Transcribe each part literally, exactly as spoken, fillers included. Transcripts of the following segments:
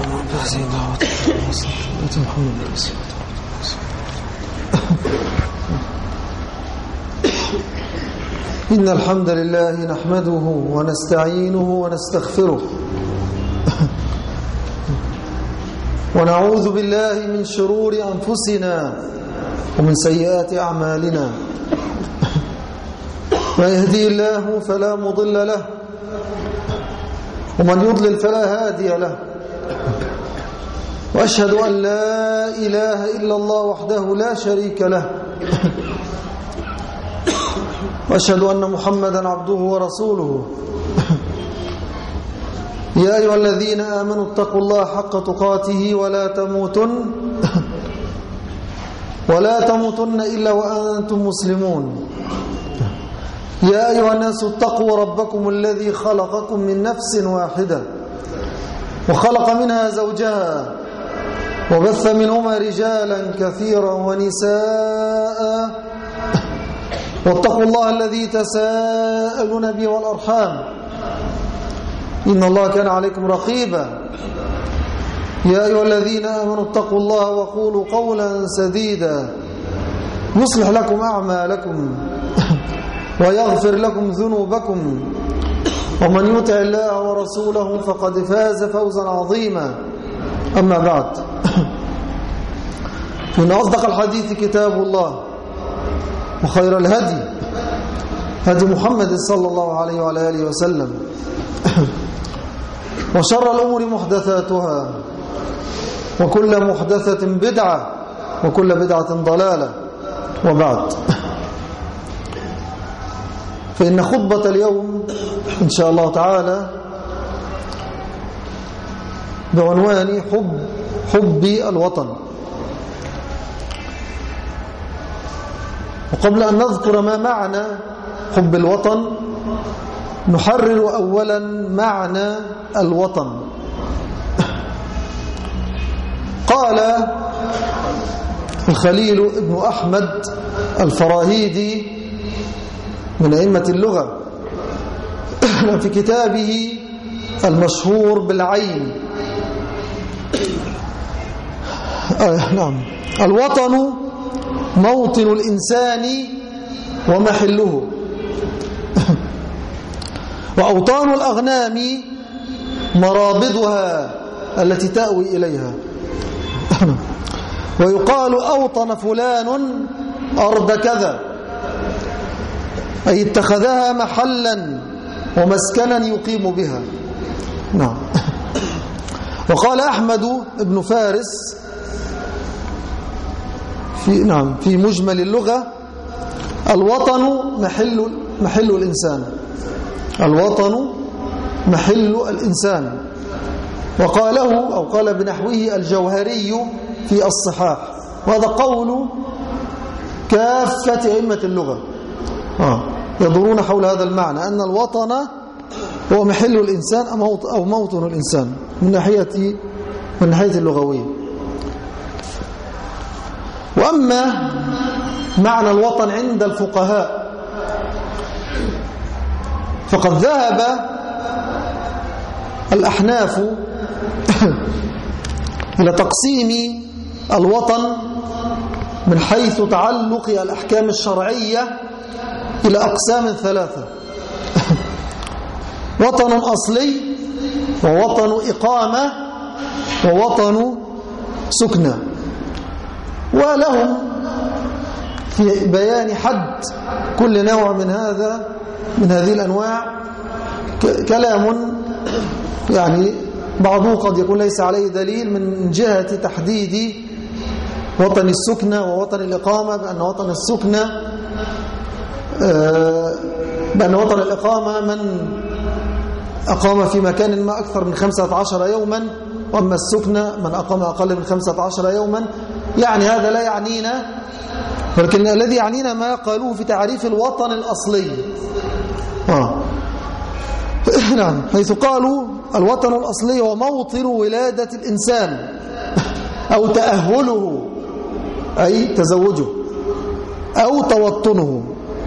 إن الحمد لله نحمده ونستعينه ونستغفره ونعوذ بالله من شرور أنفسنا ومن سيئات أعمالنا. من يهدي الله فلا مضل له ومن يضلل فلا هادي له. وأشهد أن لا إله إلا الله وحده لا شريك له. وأشهد أن محمدا عبده ورسوله. يا أيها الذين آمنوا اتقوا الله حق تقاته ولا تموتن ولا تموتن إلا وأنتم مسلمون. يا أيها الناس اتقوا ربكم الذي خلقكم من نفس واحدة وخلق منها زوجها وبث منهما رجالا كثيرا ونساء واتقوا الله الذي تساءلون به والأرحام إن الله كان عليكم رقيبا. يا أيها الذين آمنوا اتقوا الله وقولوا قولا سديدا يصلح لكم أعمالكم ويغفر لكم ذنوبكم ومن يطع الله ورسوله فقد فاز فوزا عظيما. أما بعد، فإن أصدق الحديث كتاب الله وخير الهدي هدي محمد صلى الله عليه وعلى آله وسلم وشر الأمور محدثاتها وكل محدثة بدعة وكل بدعة ضلالة. وبعد، فإن خطبة اليوم إن شاء الله تعالى بعنوان حب حب الوطن. وقبل أن نذكر ما معنى حب الوطن نحرر أولا معنى الوطن. قال الخليل ابن أحمد الفراهيدي من أئمة اللغة في كتابه المشهور بالعين آه نعم الوطن موطن الإنسان ومحله، وأوطان الأغنام مرابضها التي تأوي إليها. ويقال أوطن فلان أرض كذا، أي اتخذها محلا ومسكنا يقيم بها. نعم. وقال أحمد بن فارس في نعم في مجمل اللغة: الوطن محل محل الإنسان. الوطن محل الإنسان. وقاله أو قال بنحوه الجوهري في الصحاح، وهذا قول كافة أئمة اللغة آه. يدورون حول هذا المعنى، أن الوطن هو محل الإنسان أو موطن الإنسان من ناحية من ناحية اللغوية. وأما معنى الوطن عند الفقهاء فقد ذهب الأحناف إلى تقسيم الوطن من حيث تعلق الأحكام الشرعية إلى أقسام ثلاثة: وطن أصلي، ووطن إقامة، ووطن سكنى. ولهم في بيان حد كل نوع من هذا من هذه الأنواع كلام، يعني بعضه قد يكون ليس عليه دليل من جهة تحديد وطن السكنى ووطن الإقامة، بأن وطن السكنى بأن وطن الإقامة من أقام في مكان ما أكثر من خمسة عشر يوما، وأما السكنى من أقام أقل من خمسة عشر يوما. يعني هذا لا يعنينا، ولكن الذي يعنينا ما قالوه في تعريف الوطن الأصلي آه. نعم، حيث قالوا الوطن الأصلي هو موطن ولادة الإنسان أو تأهله، أي تزوجه، أو توطنه.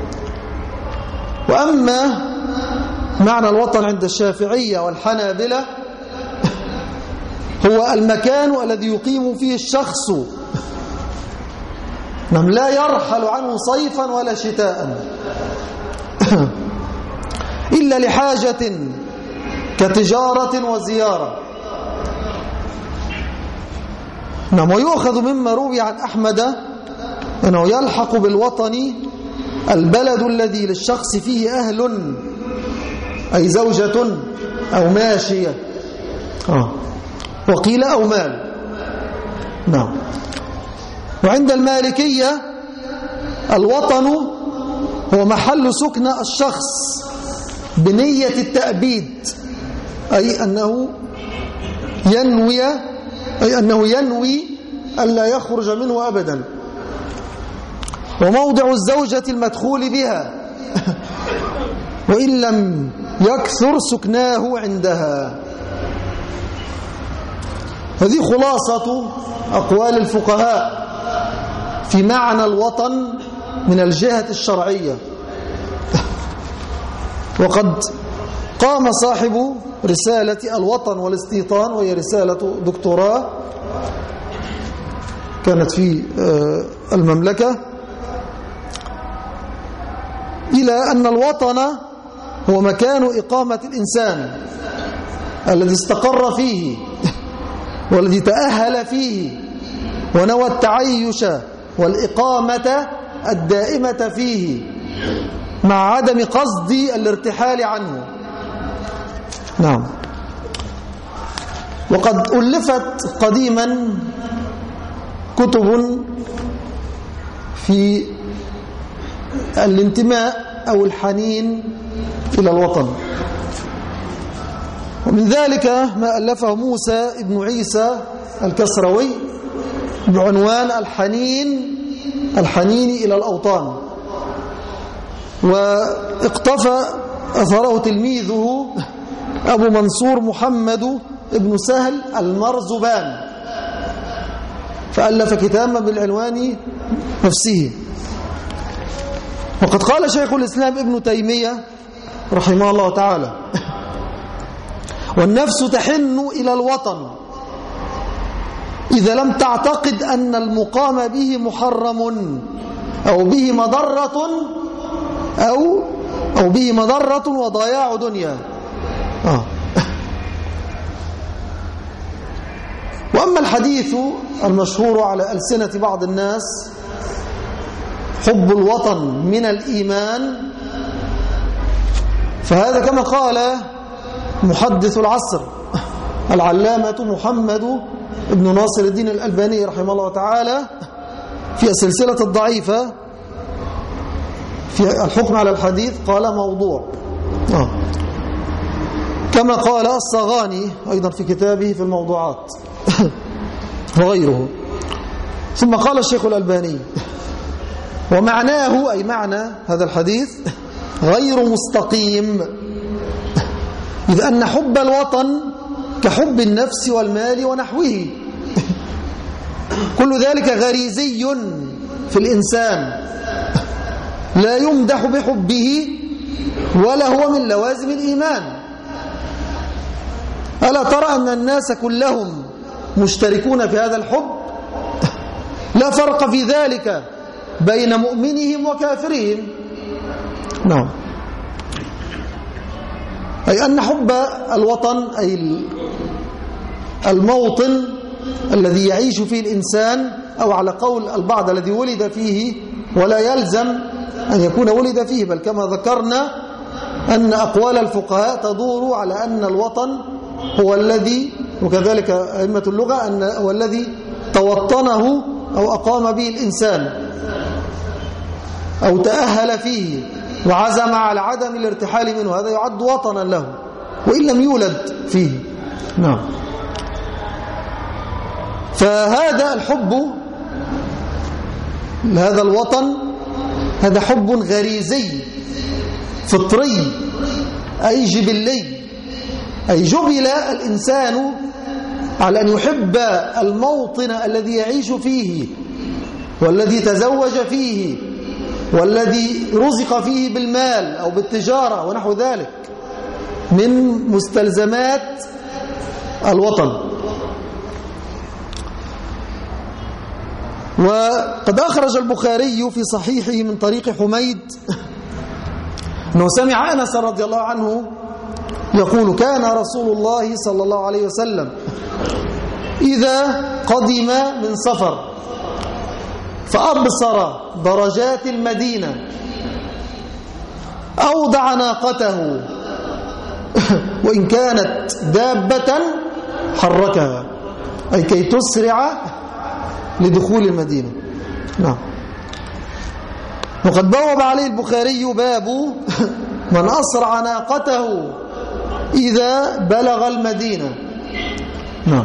وأما معنى الوطن عند الشافعية والحنابلة هو المكان الذي يقيم فيه الشخص، نعم، لا يرحل عنه صيفا ولا شتاء إلا لحاجة كتجارة وزيارة. نعم. ويؤخذ مما روي عن أحمد أنه يلحق بالوطن البلد الذي للشخص فيه أهل، أي زوجة أو ماشية، آه. وقيل أو مال. نعم. وعند المالكية الوطن هو محل سكن الشخص بنية التأبيد، أي أنه ينوي أي أنه ينوي ألا يخرج منه أبدا. وموضع الزوجة المدخول بها وإن لم يكثر سكناه عندها. هذه خلاصة أقوال الفقهاء في معنى الوطن من الجهة الشرعية. وقد قام صاحب رسالة الوطن والاستيطان، وهي رسالة دكتوراه كانت في المملكة، إلى أن الوطن هو مكان إقامة الإنسان الذي استقر فيه والذي تأهل فيه ونوى التعيش والإقامة الدائمة فيه مع عدم قصد الارتحال عنه. نعم. وقد ألفت قديما كتب في الانتماء أو الحنين إلى الوطن، ومن ذلك ما ألفه موسى ابن عيسى الكسروي بعنوان الحنين الحنين إلى الأوطان، واقتفى أثره تلميذه أبو منصور محمد ابن سهل المرزبان، فألف كتابا بالعنوان نفسه. وقد قال شيخ الإسلام ابن تيمية رحمه الله تعالى: والنفس تحن إلى الوطن إذا لم تعتقد أن المقام به محرم أو به مضرة أو أو به مضرة وضياع دنيا. آه. وأما الحديث المشهور على ألسنة بعض الناس حب الوطن من الإيمان، فهذا كما قال محدث العصر العلامة محمد ابن ناصر الدين الألباني رحمه الله تعالى في السلسلة الضعيفة في الحكم على الحديث، قال موضوع. آه. كما قال الصغاني أيضا في كتابه في الموضوعات وغيره. ثم قال الشيخ الألباني: ومعناه، أي معنى هذا الحديث، غير مستقيم، إذ أن حب الوطن كحب النفس والمال ونحوه، كل ذلك غريزي في الإنسان لا يمدح بحبه ولا هو من لوازم الإيمان. ألا ترى أن الناس كلهم مشتركون في هذا الحب؟ لا فرق في ذلك بين مؤمنهم وكافرهم. نعم. أي أن حب الوطن أي الموطن الذي يعيش فيه الإنسان، أو على قول البعض الذي ولد فيه، ولا يلزم أن يكون ولد فيه، بل كما ذكرنا أن أقوال الفقهاء تدور على أن الوطن هو الذي، وكذلك أئمة اللغة، أن هو الذي توطنه أو أقام به الإنسان أو تأهل فيه وعزم على عدم الارتحال منه، هذا يعد وطنا له وإن لم يولد فيه. نعم. فهذا الحب لهذا الوطن هذا حب غريزي فطري، أي جبلي، أي جبل الإنسان على أن يحب الموطن الذي يعيش فيه والذي تزوج فيه والذي رزق فيه بالمال أو بالتجارة ونحو ذلك من مستلزمات الوطن. وقد أخرج البخاري في صحيحه من طريق حميد أنه سمع أنس رضي الله عنه يقول كان رسول الله صلى الله عليه وسلم إذا قدم من سفر فأبصر درجات المدينة أوضع ناقته وإن كانت دابة حركها، أي كي تسرع لدخول المدينة. نعم. وقد بوب عليه البخاري باب من أسرع ناقته إذا بلغ المدينة. نعم.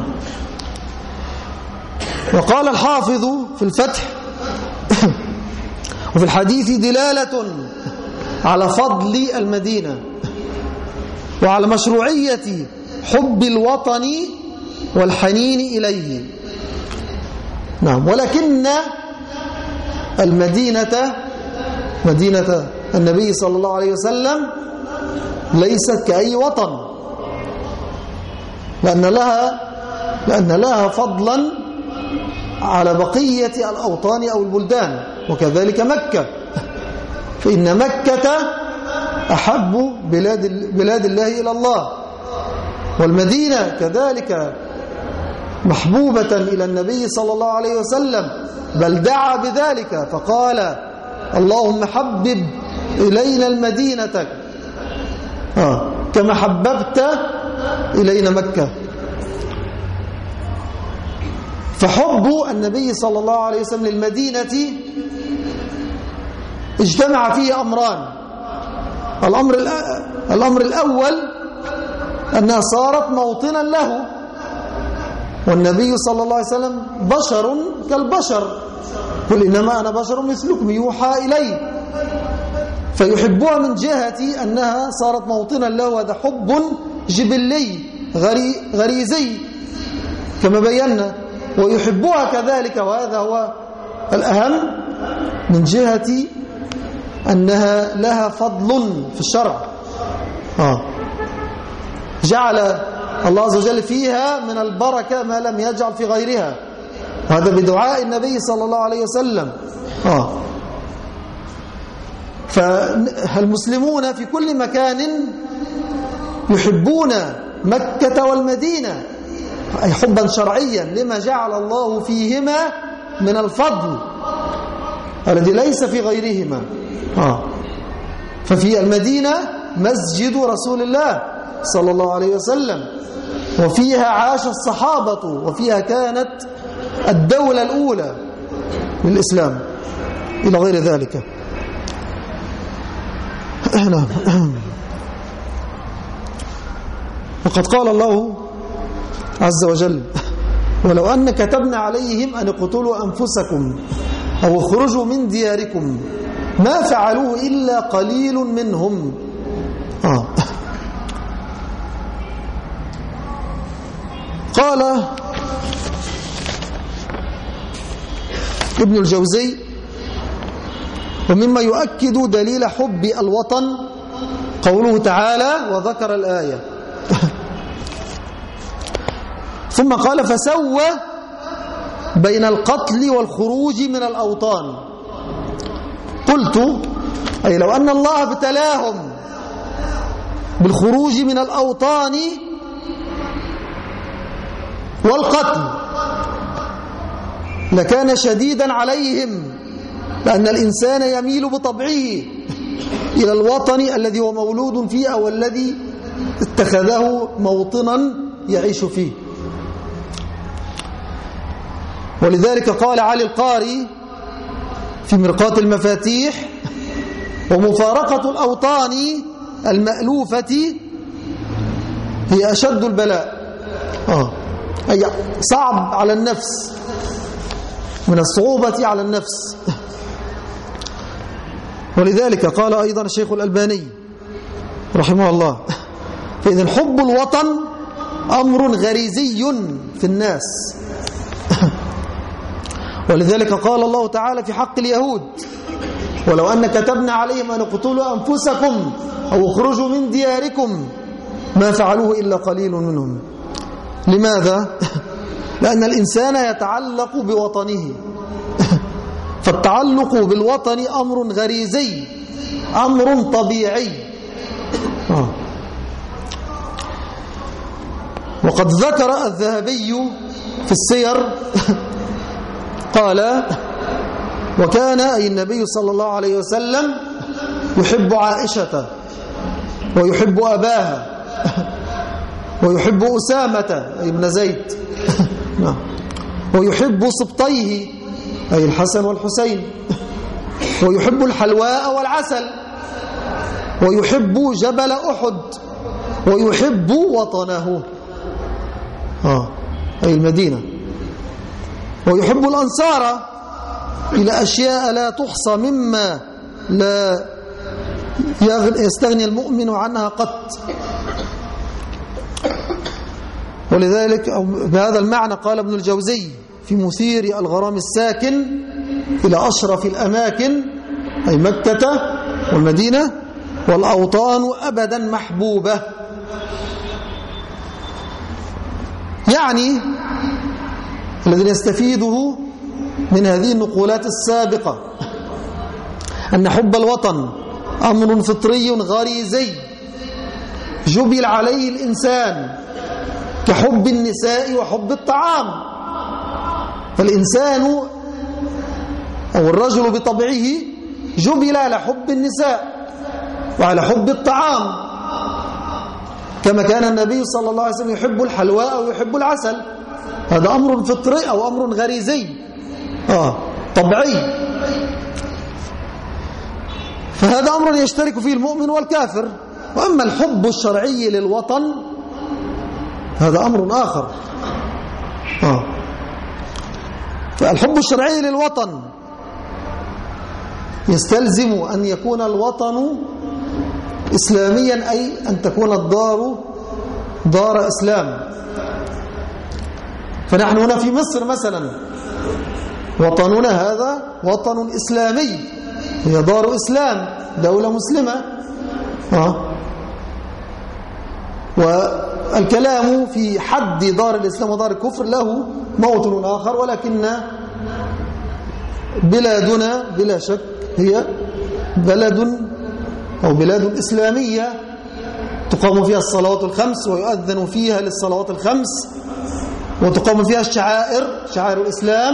وقال الحافظ في الفتح وفي الحديث دلالة على فضل المدينة وعلى مشروعية حب الوطن والحنين إليه. نعم. ولكن المدينة مدينة النبي صلى الله عليه وسلم ليست كأي وطن، لأن لها لأن لها فضلا على بقية الأوطان أو البلدان، وكذلك مكة، فإن مكة أحب بلاد بلاد الله إلى الله، والمدينة كذلك محبوبة إلى النبي صلى الله عليه وسلم، بل دعا بذلك فقال اللهم حبب إلينا المدينة آه كما حببت إلينا مكة. فحب النبي صلى الله عليه وسلم للمدينة اجتمع فيه أمران. الأمر, الأمر الأول أنها صارت موطنا له، والنبي صلى الله عليه وسلم بشر كالبشر، قل إنما أنا بشر مثلكم يوحى إلي، فيحبها من جهة أنها صارت موطنا له، وهذا حب جبلي غري غريزي كما بينا، ويحبها كذلك، وهذا هو الأهم، من جهة أنها لها فضل في الشرع. آه. جعل الله عز وجل فيها من البركة ما لم يجعل في غيرها، وهذا بدعاء النبي صلى الله عليه وسلم. آه. فالمسلمون في كل مكان يحبون مكة والمدينة، أي حبا شرعيا لما جعل الله فيهما من الفضل الذي ليس في غيرهما. آه. ففي المدينة مسجد رسول الله صلى الله عليه وسلم، وفيها عاش الصحابة، وفيها كانت الدولة الأولى للإسلام إلى غير ذلك. نعم. وقد قال الله عز وجل ولو أن كتبنا عليهم أن اقتلوا أنفسكم أو اخرجوا من دياركم ما فعلوه إلا قليل منهم. آه. قال ابن الجوزي ومما يؤكد دليل حب الوطن قوله تعالى وذكر الآية ثم قال فسوى بين القتل والخروج من الأوطان. قلت أي لو أن الله ابتلاهم بالخروج من الأوطان والقتل لكان شديدا عليهم، لأن الإنسان يميل بطبعه إلى الوطن الذي هو مولود فيه أو الذي اتخذه موطنا يعيش فيه. ولذلك قال علي القاري في مرقاة المفاتيح ومفارقة الأوطان المألوفة هي أشد البلاء. آه. أي صعب على النفس من الصعوبة على النفس. ولذلك قال أيضا الشيخ الألباني رحمه الله فإذا حب الوطن أمر غريزي في الناس. ولذلك قال الله تعالى في حق اليهود ولو أن كتبنا عليهم أن اقتلوا أنفسكم أو اخرجوا من دياركم ما فعلوه إلا قليل منهم. لماذا؟ لأن الإنسان يتعلق بوطنه فالتعلق بالوطن أمر غريزي، أمر طبيعي. آه. وقد ذكر الذهبي في السير قال: وكان أي النبي صلى الله عليه وسلم يحب عائشة ويحب أباها ويحب أسامة أي ابن زيد ويحب سبطيه أي الحسن والحسين، ويحب الحلواء والعسل، ويحب جبل أحد، ويحب وطنه آه أي المدينة، ويحب الأنصار إلى أشياء لا تحصى مما لا يستغني المؤمن عنها قط. ولذلك بهذا المعنى قال ابن الجوزي في مثير الغرام الساكن إلى أشرف الأماكن أي مكة والمدينة والأوطان أبدا محبوبة. يعني الذي يستفيده من هذه النقولات السابقة أن حب الوطن أمر فطري غريزي جبل عليه الإنسان كحب النساء وحب الطعام. فالإنسان أو الرجل بطبعه جبل على حب النساء وعلى حب الطعام، كما كان النبي صلى الله عليه وسلم يحب الحلواء ويحب العسل. هذا أمر فطري أو أمر غريزي آه طبيعي. فهذا أمر يشترك فيه المؤمن والكافر. وأما الحب الشرعي للوطن هذا أمر آخر. آه. فالحب الشرعي للوطن يستلزم أن يكون الوطن إسلاميا، أي أن تكون الدار دار إسلام. فنحن هنا في مصر مثلا وطننا هذا وطن إسلامي، هي دار إسلام، دولة مسلمة. آه. والكلام في حد دار الإسلام ودار الكفر له موطن آخر، ولكن بلادنا بلا شك هي بلد أو بلاد إسلامية تقام فيها الصلوات الخمس ويؤذن فيها للصلوات الخمس وتقام فيها الشعائر، شعائر الإسلام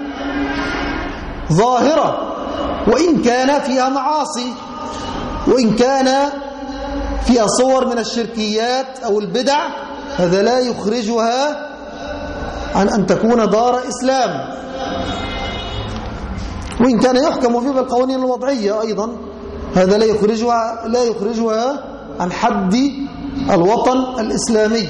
ظاهرة، وإن كان فيها معاصي، وإن كان فيها صور من الشركيات أو البدع، هذا لا يخرجها عن أن تكون دار إسلام. وإن كان يحكم فيها بالقوانين الوضعية أيضا، هذا لا يخرجها لا يخرجها عن حد الوطن الإسلامي.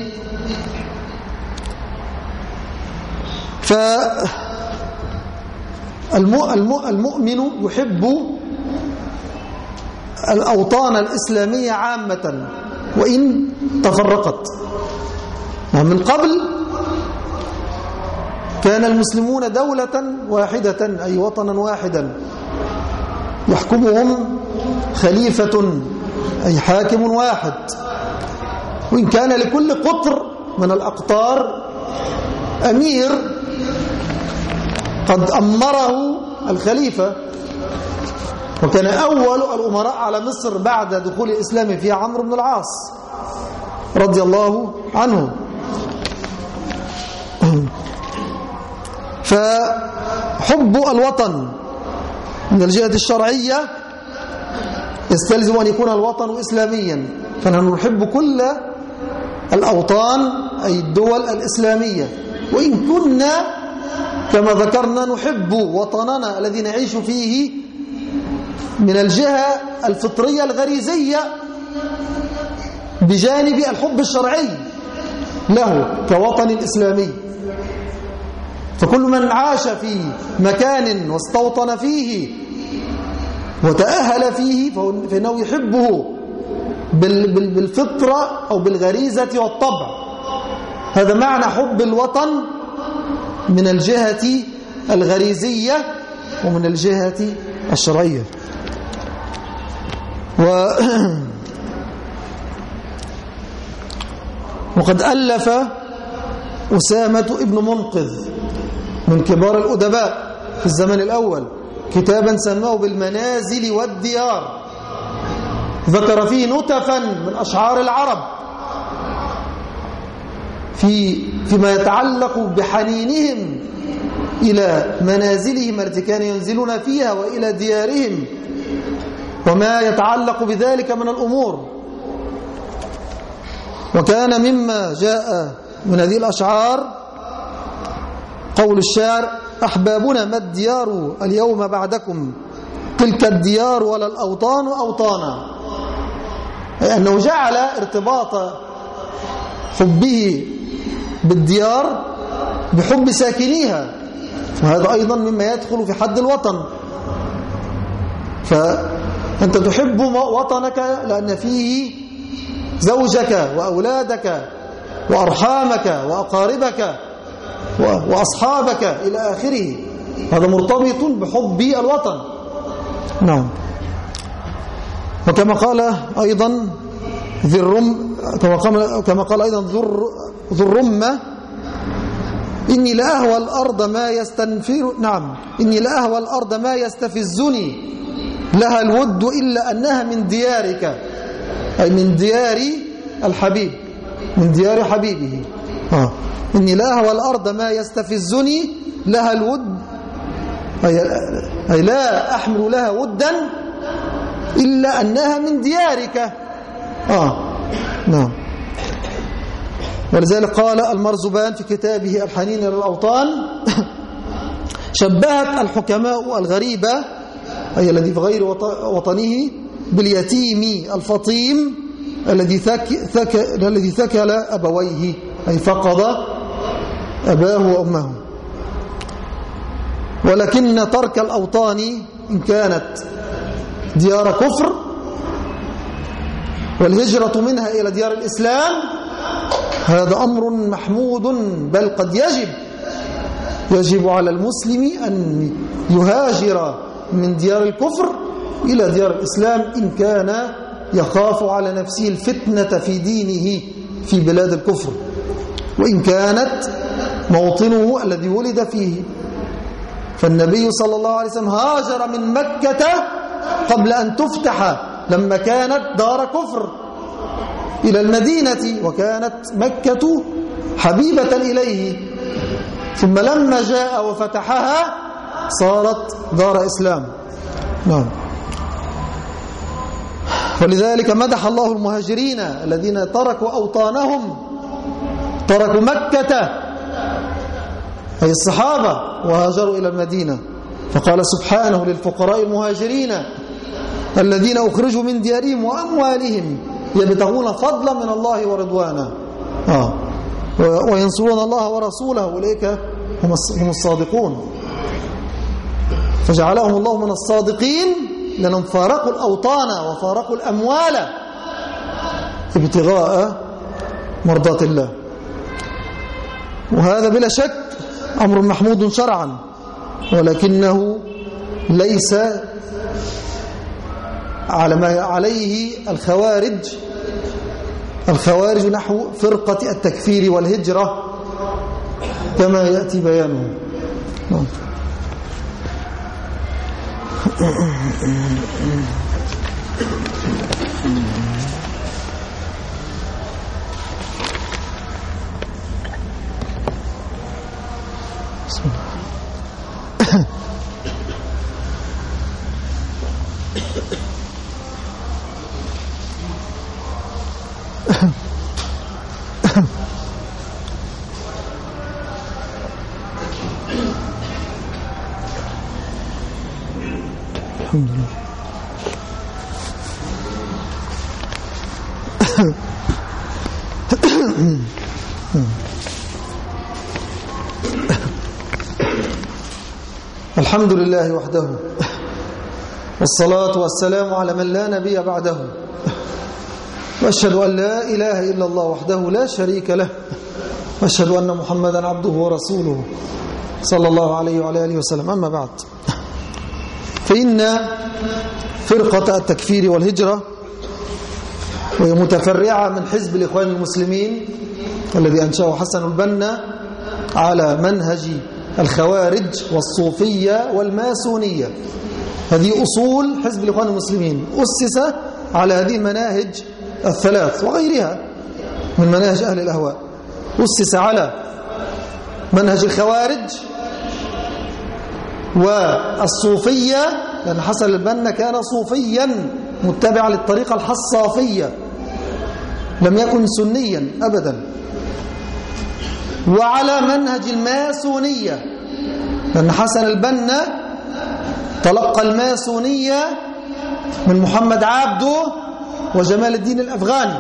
فالمؤمن يحب الأوطان الإسلامية عامة وإن تفرقت. ومن قبل كان المسلمون دولة واحدة أي وطنا واحدا يحكمهم خليفة أي حاكم واحد، وإن كان لكل قطر من الأقطار أمير قد أمره الخليفة. وكان أول الأمراء على مصر بعد دخول الإسلام فيها عمرو بن العاص رضي الله عنه. فحب الوطن من الجهة الشرعية يستلزم أن يكون الوطن إسلاميا، فنحن نحب كل الأوطان أي الدول الإسلامية، وإن كنا كما ذكرنا نحب وطننا الذي نعيش فيه من الجهة الفطرية الغريزية بجانب الحب الشرعي له كوطن إسلامي. فكل من عاش في مكان واستوطن فيه وتأهل فيه فإنه يحبه بالفطرة أو بالغريزة والطبع. هذا معنى حب الوطن من الجهة الغريزية ومن الجهة الشرعية. و وقد ألف أسامة ابن منقذ من كبار الأدباء في الزمن الأول كتابا سماه بالمنازل والديار، ذكر فيه نتفا من أشعار العرب في فيما يتعلق بحنينهم إلى منازلهم التي كانوا ينزلون فيها وإلى ديارهم وما يتعلق بذلك من الأمور. وكان مما جاء من هذه الأشعار قول الشاعر: أحبابنا ما الديار اليوم بعدكم، تلك الديار ولا الأوطان أوطانا، أي أنه جعل ارتباط حبه بالديار بحب ساكنيها، وهذا أيضا مما يدخل في حد الوطن. فأنت تحب وطنك لأن فيه زوجك وأولادك وأرحامك وأقاربك وأصحابك إلى آخره، هذا مرتبط بحب الوطن. نعم. وكما قال أيضا ذي الرم كما قال أيضا ذو الرمة: إني لأهوى الأرض ما يستنفر نعم إني لأهوى الأرض ما يستفزني لها الود إلا أنها من ديارك، أي من ديار الحبيب، من ديار حبيبه. آه. إني لأهوى الأرض ما يستفزني لها الود، أي, أي لا أحمل لها ودا إلا أنها من ديارك. آه. نعم. ولذلك قال المرزبان في كتابه الحنين للأوطان: شبهت الحكماء الغريبة، أي الذي في غير وطنه، باليتيم الفطيم الذي ثك ثك الذي ثكل أبويه، أي فقد أباه وأمه. ولكن ترك الأوطان إن كانت ديار كفر والهجرة منها إلى ديار الإسلام هذا أمر محمود، بل قد يجب يجب على المسلم أن يهاجر من ديار الكفر إلى ديار الإسلام إن كان يخاف على نفسه الفتنة في دينه في بلاد الكفر، وإن كانت موطنه الذي ولد فيه. فالنبي صلى الله عليه وسلم هاجر من مكة قبل أن تفتح لما كانت دار كفر إلى المدينة، وكانت مكة حبيبة إليه، ثم لما جاء وفتحها صارت دار إسلام. نعم. ولذلك مدح الله المهاجرين الذين تركوا أوطانهم، تركوا مكة أي الصحابة وهاجروا إلى المدينة، فقال سبحانه للفقراء المهاجرين الذين أخرجوا من ديارهم وأموالهم يبتغون فضلا من الله ورضوانا آه. وينصرون الله ورسوله أولئك هم الصادقون، فجعلهم الله من الصادقين لأنهم فارقوا الأوطان وفارقوا الأموال ابتغاء مرضات الله. وهذا بلا شك أمر محمود شرعا، ولكنه ليس على ما عليه الخوارج الخوارج نحو فرقة التكفير والهجرة كما يأتي بيانه. الحمد لله. الحمد لله وحده، والصلاة والسلام على من لا نبي بعده، وأشهد أن لا إله إلا الله وحده لا شريك له، وأشهد أن محمدا عبده ورسوله صلى الله عليه وعلى آله وسلم. أما بعد، فإن فرقة التكفير والهجرة وهي متفرعة من حزب الإخوان المسلمين الذي أنشأه حسن البنا على منهج الخوارج والصوفية والماسونية، هذه أصول حزب الإخوان المسلمين، أسس على هذه المناهج الثلاث وغيرها من مناهج أهل الأهواء. أسس على منهج الخوارج والصوفية، لأن حسن البنا كان صوفيا متبعا للطريقة الحصافية، لم يكن سنيا أبدا. وعلى منهج الماسونية، لأن حسن البنا تلقى الماسونية من محمد عبده وجمال الدين الأفغاني،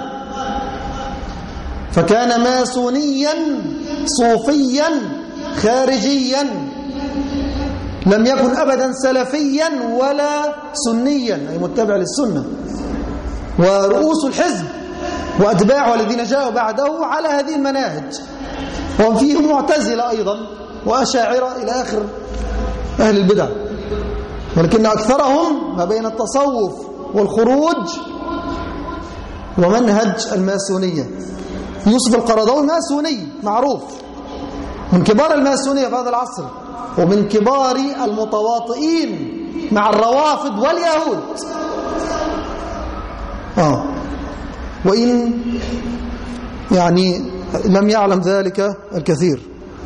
فكان ماسونيا صوفيا خارجيا، لم يكن أبدا سلفيا ولا سنيا أي متبع للسنة. ورؤوس الحزب وأتباعه الذين جاءوا بعده على هذه المناهج، وهم فيهم معتزلة أيضا وأشاعرة إلى آخر أهل البدع، ولكن أكثرهم ما بين التصوف والخروج ومنهج الماسونية. يوسف القرضاوي ماسوني معروف، من كبار الماسونية في هذا العصر، ومن كبار المتواطئين مع الروافض واليهود. آه وإن يعني لم يعلم ذلك الكثير.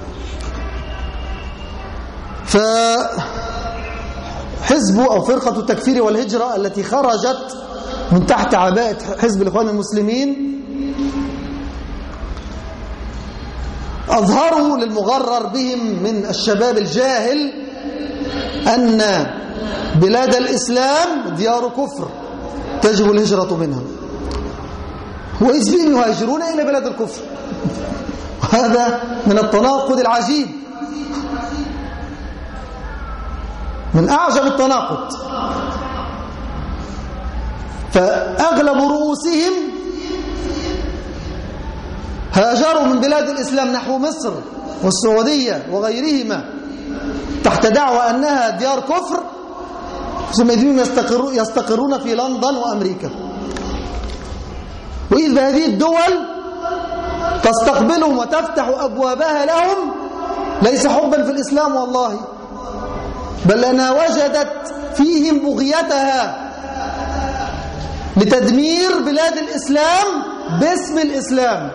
فحزب أو فرقة التكفير والهجرة التي خرجت من تحت عباءة حزب الإخوان المسلمين أظهروا للمغرر بهم من الشباب الجاهل أن بلاد الإسلام ديار كفر تجب الهجرة منها، وإذ بهم يهاجرون إلى بلاد الكفر. هذا من التناقض العجيب، من أعجب التناقض. فأغلب رؤوسهم هاجروا من بلاد الإسلام نحو مصر والسعودية وغيرهما تحت دعوى أنها ديار كفر، ثم يستقر يستقرون في لندن وأمريكا، وإذ بهذه الدول تستقبلهم وتفتح أبوابها لهم ليس حبا في الإسلام والله، بل أنها وجدت فيهم بغيتها لتدمير بلاد الإسلام باسم الإسلام.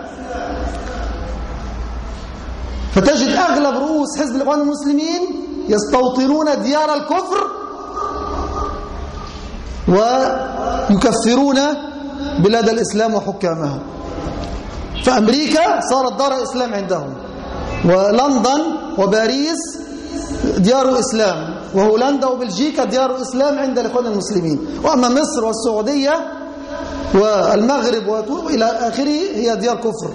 فتجد أغلب رؤوس حزب الإخوان المسلمين يستوطنون ديار الكفر ويكفرون بلاد الإسلام وحكامها. فأمريكا صارت دار إسلام عندهم، ولندن وباريس ديار إسلام، وهولندا وبلجيكا ديار إسلام عند الإخوان المسلمين. وأما مصر والسعودية والمغرب وإلى آخره هي ديار كفر.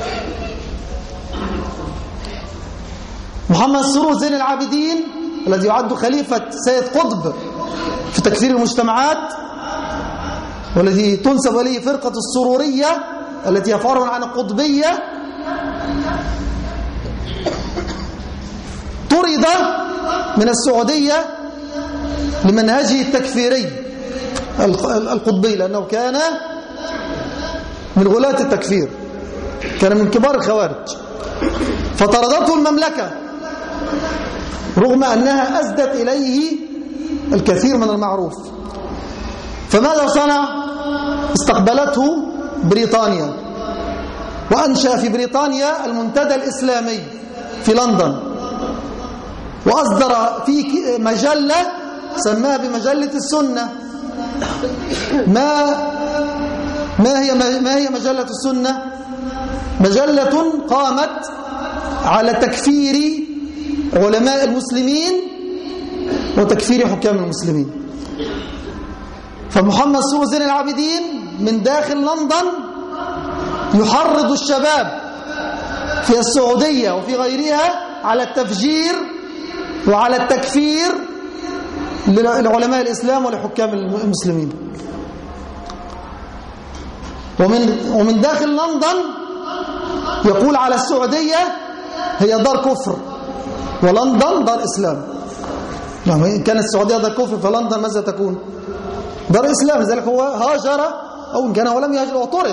محمد سرور زين العابدين الذي يعد خليفة سيد قطب في تكفير المجتمعات، والذي تنسب إليه فرقة السرورية التي هي فرع عن القطبية، طرد من السعودية لمنهجه التكفيري القطبي، لأنه كان من غلاة التكفير، كان من كبار الخوارج، فطردته المملكة رغم أنها أسدت إليه الكثير من المعروف. فماذا صنع؟ استقبلته بريطانيا، وأنشأ في بريطانيا المنتدى الإسلامي في لندن، وأصدر في مجلة سماها بمجلة السنة. ما ما هي ما هي مجلة السنة؟ مجلة قامت على تكفير علماء المسلمين وتكفير حكام المسلمين. فمحمد سرور زين العابدين من داخل لندن يحرض الشباب في السعودية وفي غيرها على التفجير وعلى التكفير لعلماء الإسلام ولحكام المسلمين. ومن ومن داخل لندن يقول على السعودية هي دار كفر ولندن دار إسلام. يعني إن كانت السعودية دار كفر فلندن ماذا تكون؟ دار إسلام. لذلك هو هاجر، أو إن كان ولم يهاجر وطرد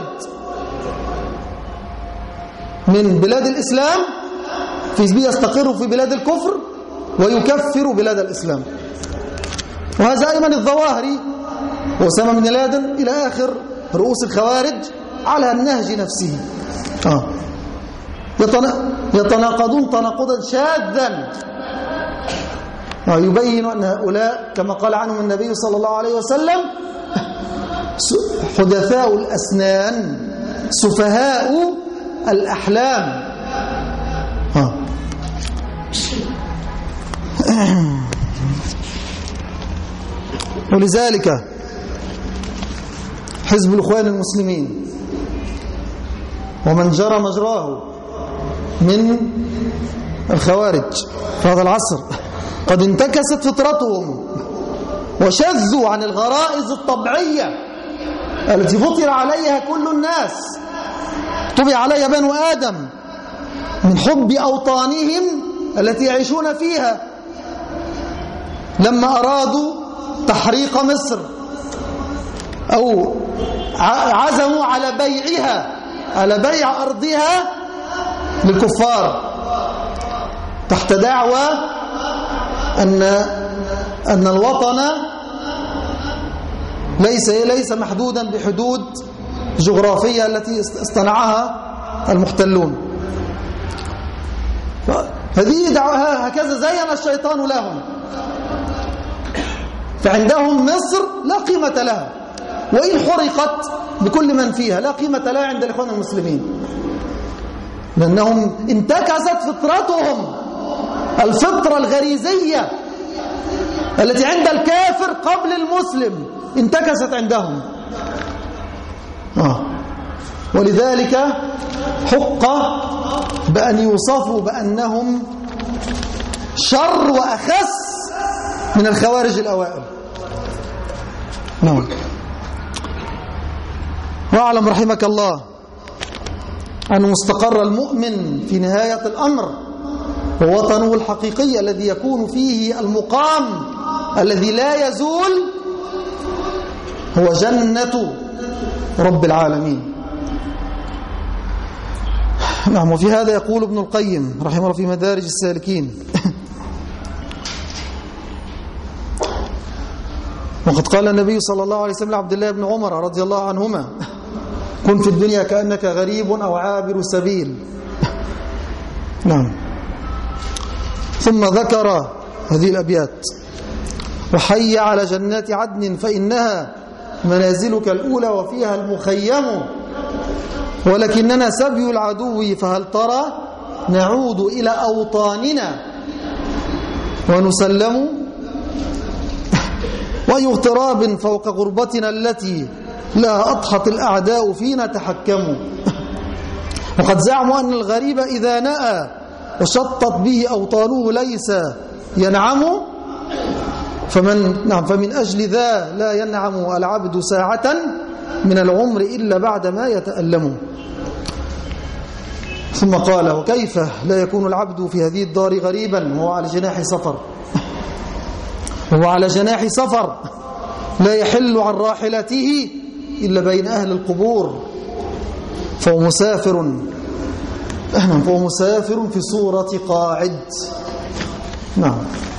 من بلاد الإسلام في يستقر في بلاد الكفر ويكفر بلاد الإسلام. وهذا أيمن الظواهري وأسامة بن لادن إلى آخر رؤوس الخوارج على النهج نفسه. آه. يتناقضون تناقضا شاذا، آه. يبين أن هؤلاء كما قال عنهم النبي صلى الله عليه وسلم حدثاء الأسنان سفهاء الأحلام. آه. ولذلك حزب الإخوان المسلمين ومن جرى مجراه من الخوارج في هذا العصر قد انتكست فطرتهم وشذوا عن الغرائز الطبيعية التي فطر عليها كل الناس، طبع عليها بنو آدم من حب أوطانهم التي يعيشون فيها. لما أرادوا تحريق مصر أو عزموا على بيعها، على بيع أرضها للكفار تحت دعوى أن أن الوطن ليس ليس محدودا بحدود جغرافية التي اصطنعها المحتلون. هذه دعوة، هكذا زين الشيطان لهم، فعندهم مصر لا قيمة لها، وإن حرقت بكل من فيها لا قيمة لها عند الإخوان المسلمين، لأنهم انتكست فطرتهم، الفطرة الغريزية التي عند الكافر قبل المسلم انتكست عندهم. آه. ولذلك حق بأن يوصفوا بأنهم شر وأخس من الخوارج الأوائل. نعم. واعلم رحمك الله أن مستقر المؤمن في نهاية الأمر ووطنه الحقيقي الذي يكون فيه المقام الذي لا يزول هو جنة رب العالمين. نعم. وفي هذا يقول ابن القيم رحمه الله في مدارج السالكين: وقد قال النبي صلى الله عليه وسلم لعبد الله بن عمر رضي الله عنهما: كن في الدنيا كأنك غريب أو عابر سبيل. نعم. ثم ذكر هذه الأبيات: وحي على جنات عدن فإنها منازلك الأولى وفيها المخيم، ولكننا سبي العدو فهل ترى نعود إلى أوطاننا ونسلم، وأي اغتراب فوق غربتنا التي لا أضحت الأعداء فينا تحكموا. وقد زعموا أن الغريب إذا نأى وشطت به أوطانه ليس ينعم، فمن نعم فمن أجل ذا لا ينعم العبد ساعة من العمر إلا بعد ما يتألم. ثم قال: وكيف لا يكون العبد في هذه الدار غريبا وهو على جناح سفر وهو على جناح سفر لا يحل عن راحلته إلا بين أهل القبور، فهو مسافر فهو مسافر في صورة قاعد. نعم.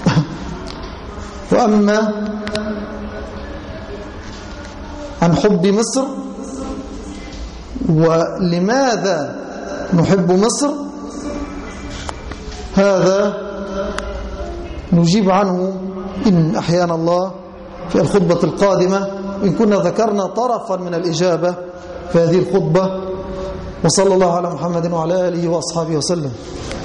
وأما عن حب مصر ولماذا نحب مصر، هذا نجيب عنه إن أحيانا الله في الخطبة القادمة، إن كنا ذكرنا طرفا من الإجابة في هذه الخطبة. وصلى الله على محمد وعلى آله وأصحابه وسلم.